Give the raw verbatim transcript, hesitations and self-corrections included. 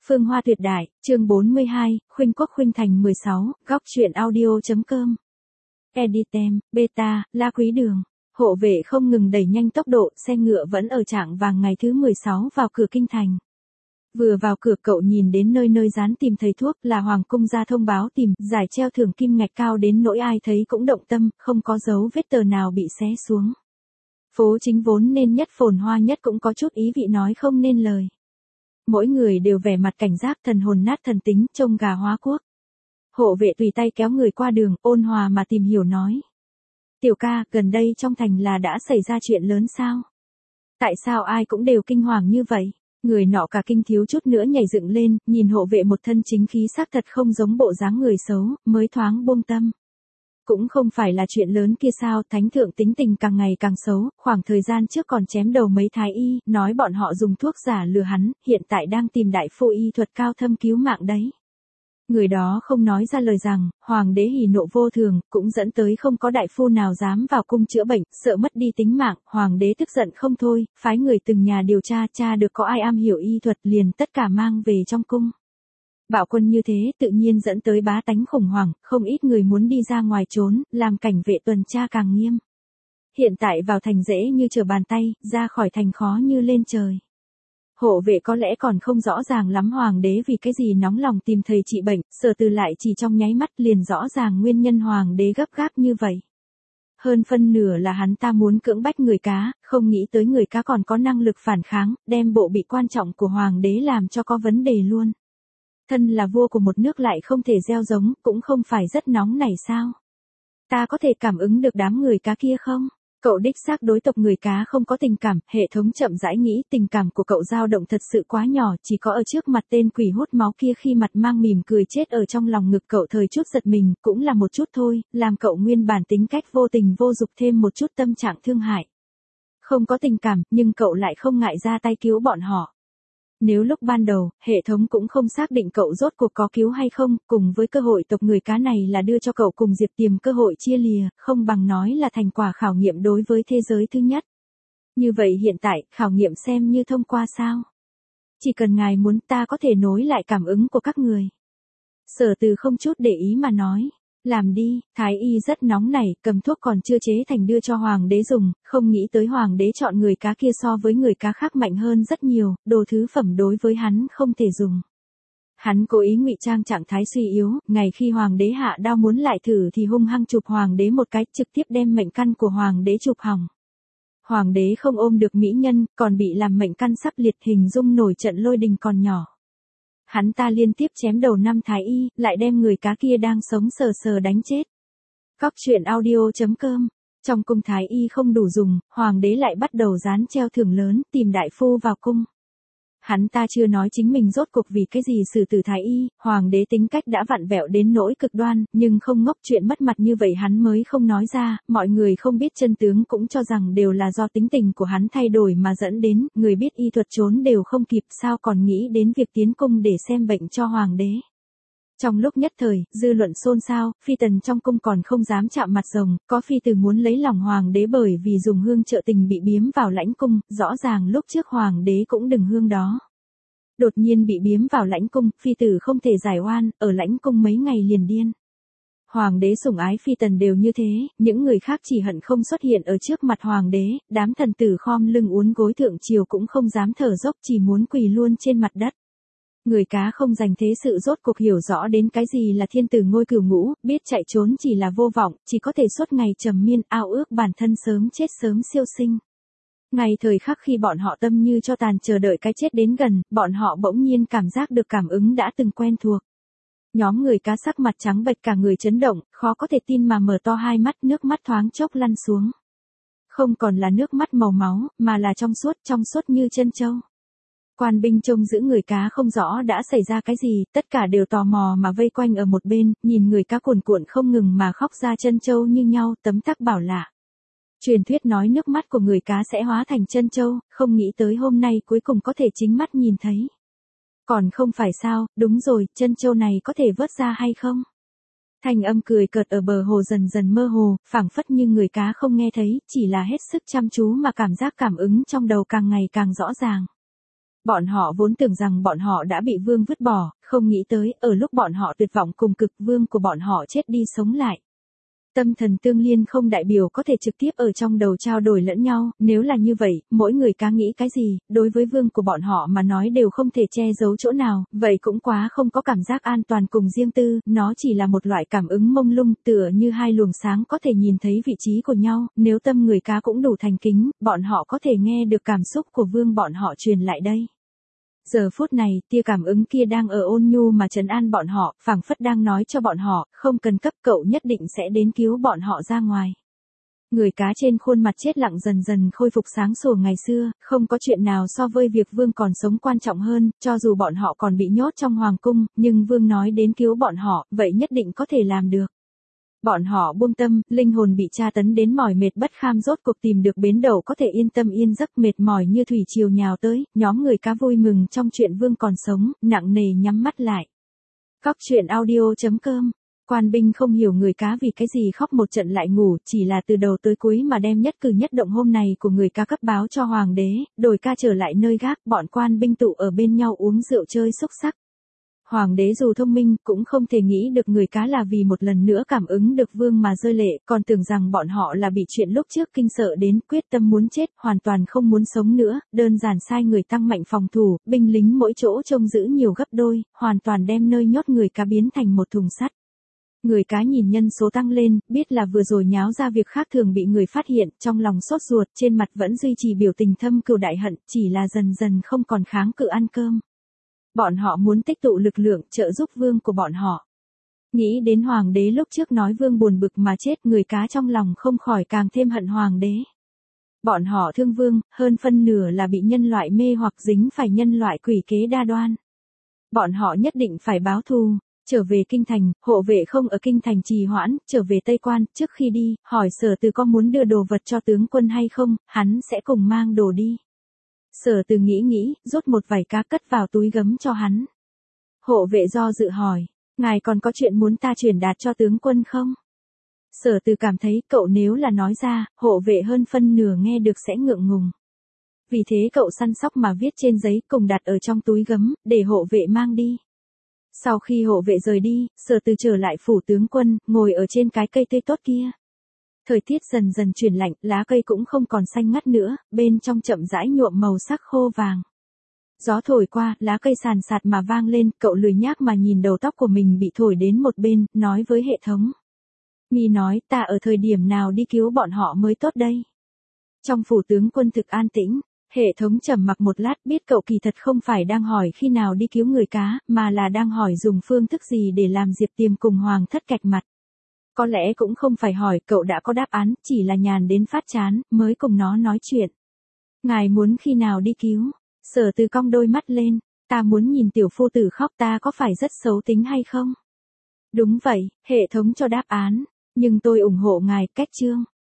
Phương Hoa tuyệt đại, chương bốn mươi hai, Khuynh Quốc Khuynh Thành mười sáu, góc truyện audio.com. Editem, Beta, La Quý Đường. Hộ vệ không ngừng đẩy nhanh tốc độ, xe ngựa vẫn ở trạng vàng ngày thứ mười sáu vào cửa kinh thành. Vừa vào cửa cậu nhìn đến nơi nơi dán tìm thầy thuốc là Hoàng cung ra thông báo tìm, giải treo thưởng kim ngạch cao đến nỗi ai thấy cũng động tâm, không có dấu vết tờ nào bị xé xuống. Phố chính vốn nên nhất phồn hoa nhất cũng có chút ý vị nói không nên lời. Mỗi người đều vẻ mặt cảnh giác thần hồn nát thần tính, trông gà hóa quốc. Hộ vệ tùy tay kéo người qua đường, ôn hòa mà tìm hiểu nói. Tiểu ca, gần đây trong thành là đã xảy ra chuyện lớn sao? Tại sao ai cũng đều kinh hoàng như vậy? Người nọ cả kinh thiếu chút nữa nhảy dựng lên, nhìn hộ vệ một thân chính khí xác thật không giống bộ dáng người xấu, mới thoáng buông tâm. Cũng không phải là chuyện lớn kia sao, thánh thượng tính tình càng ngày càng xấu, khoảng thời gian trước còn chém đầu mấy thái y, nói bọn họ dùng thuốc giả lừa hắn, hiện tại đang tìm đại phu y thuật cao thâm cứu mạng đấy. Người đó không nói ra lời rằng, hoàng đế hỉ nộ vô thường, cũng dẫn tới không có đại phu nào dám vào cung chữa bệnh, sợ mất đi tính mạng, hoàng đế tức giận không thôi, phái người từng nhà điều tra, tra được có ai am hiểu y thuật liền tất cả mang về trong cung. Bạo quân như thế tự nhiên dẫn tới bá tánh khủng hoảng, không ít người muốn đi ra ngoài trốn, làm cảnh vệ tuần tra càng nghiêm. Hiện tại vào thành dễ như trở bàn tay, ra khỏi thành khó như lên trời. Hộ vệ có lẽ còn không rõ ràng lắm hoàng đế vì cái gì nóng lòng tìm thầy trị bệnh, Sở Từ lại chỉ trong nháy mắt liền rõ ràng nguyên nhân hoàng đế gấp gáp như vậy. Hơn phân nửa là hắn ta muốn cưỡng bách người cá, không nghĩ tới người cá còn có năng lực phản kháng, đem bộ bị quan trọng của hoàng đế làm cho có vấn đề luôn. Thân là vua của một nước lại không thể gieo giống, cũng không phải rất nóng này sao? Ta có thể cảm ứng được đám người cá kia không? Cậu đích xác đối tộc người cá không có tình cảm, hệ thống chậm rãi nghĩ tình cảm của cậu dao động thật sự quá nhỏ, chỉ có ở trước mặt tên quỷ hút máu kia khi mặt mang mỉm cười chết ở trong lòng ngực cậu thời chút giật mình, cũng là một chút thôi, làm cậu nguyên bản tính cách vô tình vô dục thêm một chút tâm trạng thương hại. Không có tình cảm, nhưng cậu lại không ngại ra tay cứu bọn họ. Nếu lúc ban đầu, hệ thống cũng không xác định cậu rốt cuộc có cứu hay không, cùng với cơ hội tộc người cá này là đưa cho cậu cùng Diệp Tiềm cơ hội chia lìa, không bằng nói là thành quả khảo nghiệm đối với thế giới thứ nhất. Như vậy hiện tại, khảo nghiệm xem như thông qua sao? Chỉ cần ngài muốn ta có thể nối lại cảm ứng của các người. Sở Từ không chút để ý mà nói. Làm đi, thái y rất nóng nảy, cầm thuốc còn chưa chế thành đưa cho hoàng đế dùng, không nghĩ tới hoàng đế chọn người cá kia so với người cá khác mạnh hơn rất nhiều, đồ thứ phẩm đối với hắn không thể dùng. Hắn cố ý ngụy trang trạng thái suy yếu, ngày khi hoàng đế hạ đao muốn lại thử thì hung hăng chụp hoàng đế một cái, trực tiếp đem mệnh căn của hoàng đế chụp hỏng. Hoàng đế không ôm được mỹ nhân, còn bị làm mệnh căn sắp liệt, hình dung nổi trận lôi đình còn nhỏ. Hắn ta liên tiếp chém đầu năm thái y, lại đem người cá kia đang sống sờ sờ đánh chết. Góc truyện audio.com. Trong cung thái y không đủ dùng, hoàng đế lại bắt đầu dán treo thưởng lớn, tìm đại phu vào cung. Hắn ta chưa nói chính mình rốt cuộc vì cái gì xử tử thái y, hoàng đế tính cách đã vặn vẹo đến nỗi cực đoan, nhưng không ngốc chuyện mất mặt như vậy hắn mới không nói ra, mọi người không biết chân tướng cũng cho rằng đều là do tính tình của hắn thay đổi mà dẫn đến, người biết y thuật trốn đều không kịp sao còn nghĩ đến việc tiến cung để xem bệnh cho hoàng đế. Trong lúc nhất thời, dư luận xôn xao, phi tần trong cung còn không dám chạm mặt rồng, có phi tử muốn lấy lòng hoàng đế bởi vì dùng hương trợ tình bị biếm vào lãnh cung, rõ ràng lúc trước hoàng đế cũng đừng hương đó. Đột nhiên bị biếm vào lãnh cung, phi tử không thể giải oan, ở lãnh cung mấy ngày liền điên. Hoàng đế sủng ái phi tần đều như thế, những người khác chỉ hận không xuất hiện ở trước mặt hoàng đế, đám thần tử khom lưng uốn gối thượng triều cũng không dám thở dốc chỉ muốn quỳ luôn trên mặt đất. Người cá không dành thế sự rốt cuộc hiểu rõ đến cái gì là thiên tử ngôi cửu ngũ, biết chạy trốn chỉ là vô vọng, chỉ có thể suốt ngày trầm miên ao ước bản thân sớm chết sớm siêu sinh. Ngày thời khắc khi bọn họ tâm như cho tàn chờ đợi cái chết đến gần, bọn họ bỗng nhiên cảm giác được cảm ứng đã từng quen thuộc. Nhóm người cá sắc mặt trắng bệch cả người chấn động, khó có thể tin mà mở to hai mắt, nước mắt thoáng chốc lăn xuống. Không còn là nước mắt màu máu, mà là trong suốt, trong suốt như chân châu. Quan binh trông giữ người cá không rõ đã xảy ra cái gì, tất cả đều tò mò mà vây quanh ở một bên, nhìn người cá cuồn cuộn không ngừng mà khóc ra chân châu như nhau, tấm tắc bảo lạ. Truyền thuyết nói nước mắt của người cá sẽ hóa thành chân châu, không nghĩ tới hôm nay cuối cùng có thể chính mắt nhìn thấy. Còn không phải sao, đúng rồi, chân châu này có thể vớt ra hay không? Thanh âm cười cợt ở bờ hồ dần dần mơ hồ, phảng phất như người cá không nghe thấy, chỉ là hết sức chăm chú mà cảm giác cảm ứng trong đầu càng ngày càng rõ ràng. Bọn họ vốn tưởng rằng bọn họ đã bị vương vứt bỏ, không nghĩ tới, ở lúc bọn họ tuyệt vọng cùng cực, vương của bọn họ chết đi sống lại. Tâm thần tương liên không đại biểu có thể trực tiếp ở trong đầu trao đổi lẫn nhau, nếu là như vậy, mỗi người cá nghĩ cái gì, đối với vương của bọn họ mà nói đều không thể che giấu chỗ nào, vậy cũng quá không có cảm giác an toàn cùng riêng tư, nó chỉ là một loại cảm ứng mông lung, tựa như hai luồng sáng có thể nhìn thấy vị trí của nhau, nếu tâm người cá cũng đủ thành kính, bọn họ có thể nghe được cảm xúc của vương bọn họ truyền lại đây. Giờ phút này, tia cảm ứng kia đang ở ôn nhu mà trấn an bọn họ, phảng phất đang nói cho bọn họ, không cần cấp, cậu nhất định sẽ đến cứu bọn họ ra ngoài. Người cá trên khuôn mặt chết lặng dần dần khôi phục sáng sủa ngày xưa, không có chuyện nào so với việc vương còn sống quan trọng hơn, cho dù bọn họ còn bị nhốt trong hoàng cung, nhưng vương nói đến cứu bọn họ, vậy nhất định có thể làm được. Bọn họ buông tâm, linh hồn bị tra tấn đến mỏi mệt bất kham rốt cuộc tìm được bến đậu có thể yên tâm yên giấc, mệt mỏi như thủy triều nhào tới, nhóm người cá vui mừng trong chuyện vương còn sống, nặng nề nhắm mắt lại. Góc truyện audio chấm com. Quan binh không hiểu người cá vì cái gì khóc một trận lại ngủ, chỉ là từ đầu tới cuối mà đem nhất cử nhất động hôm này của người cá cấp báo cho hoàng đế, đổi ca trở lại nơi gác, bọn quan binh tụ ở bên nhau uống rượu chơi xúc sắc. Hoàng đế dù thông minh, cũng không thể nghĩ được người cá là vì một lần nữa cảm ứng được vương mà rơi lệ, còn tưởng rằng bọn họ là bị chuyện lúc trước kinh sợ đến, quyết tâm muốn chết, hoàn toàn không muốn sống nữa, đơn giản sai người tăng mạnh phòng thủ, binh lính mỗi chỗ trông giữ nhiều gấp đôi, hoàn toàn đem nơi nhốt người cá biến thành một thùng sắt. Người cá nhìn nhân số tăng lên, biết là vừa rồi nháo ra việc khác thường bị người phát hiện, trong lòng sốt ruột, trên mặt vẫn duy trì biểu tình thâm cừu đại hận, chỉ là dần dần không còn kháng cự ăn cơm. Bọn họ muốn tích tụ lực lượng trợ giúp vương của bọn họ. Nghĩ đến hoàng đế lúc trước nói vương buồn bực mà chết, người cá trong lòng không khỏi càng thêm hận hoàng đế. Bọn họ thương vương, hơn phân nửa là bị nhân loại mê hoặc dính phải nhân loại quỷ kế đa đoan. Bọn họ nhất định phải báo thù. Trở về kinh thành, hộ vệ không ở kinh thành trì hoãn, trở về Tây Quan, trước khi đi, hỏi Sở Từ có muốn đưa đồ vật cho tướng quân hay không, hắn sẽ cùng mang đồ đi. Sở Từ nghĩ nghĩ, rút một vài cá cất vào túi gấm cho hắn. Hộ vệ do dự hỏi, ngài còn có chuyện muốn ta truyền đạt cho tướng quân không? Sở Từ cảm thấy cậu nếu là nói ra, hộ vệ hơn phân nửa nghe được sẽ ngượng ngùng. Vì thế cậu săn sóc mà viết trên giấy cùng đặt ở trong túi gấm, để hộ vệ mang đi. Sau khi hộ vệ rời đi, Sở Từ trở lại phủ tướng quân, ngồi ở trên cái cây tươi tốt kia. Thời tiết dần dần chuyển lạnh, lá cây cũng không còn xanh ngắt nữa, bên trong chậm rãi nhuộm màu sắc khô vàng. Gió thổi qua, lá cây sàn sạt mà vang lên, cậu lười nhác mà nhìn đầu tóc của mình bị thổi đến một bên, nói với hệ thống. Mi nói, ta ở thời điểm nào đi cứu bọn họ mới tốt đây? Trong phủ tướng quân thực an tĩnh. Hệ thống trầm mặc một lát, biết cậu kỳ thật không phải đang hỏi khi nào đi cứu người cá, mà là đang hỏi dùng phương thức gì để làm Diệp Tiềm cùng Hoàng thất cạch mặt. Có lẽ cũng không phải hỏi, cậu đã có đáp án, chỉ là nhàn đến phát chán, mới cùng nó nói chuyện. Ngài muốn khi nào đi cứu? Sở Từ cong đôi mắt lên, ta muốn nhìn tiểu phu tử khóc, ta có phải rất xấu tính hay không? Đúng vậy, hệ thống cho đáp án, nhưng tôi ủng hộ ngài, cách chương.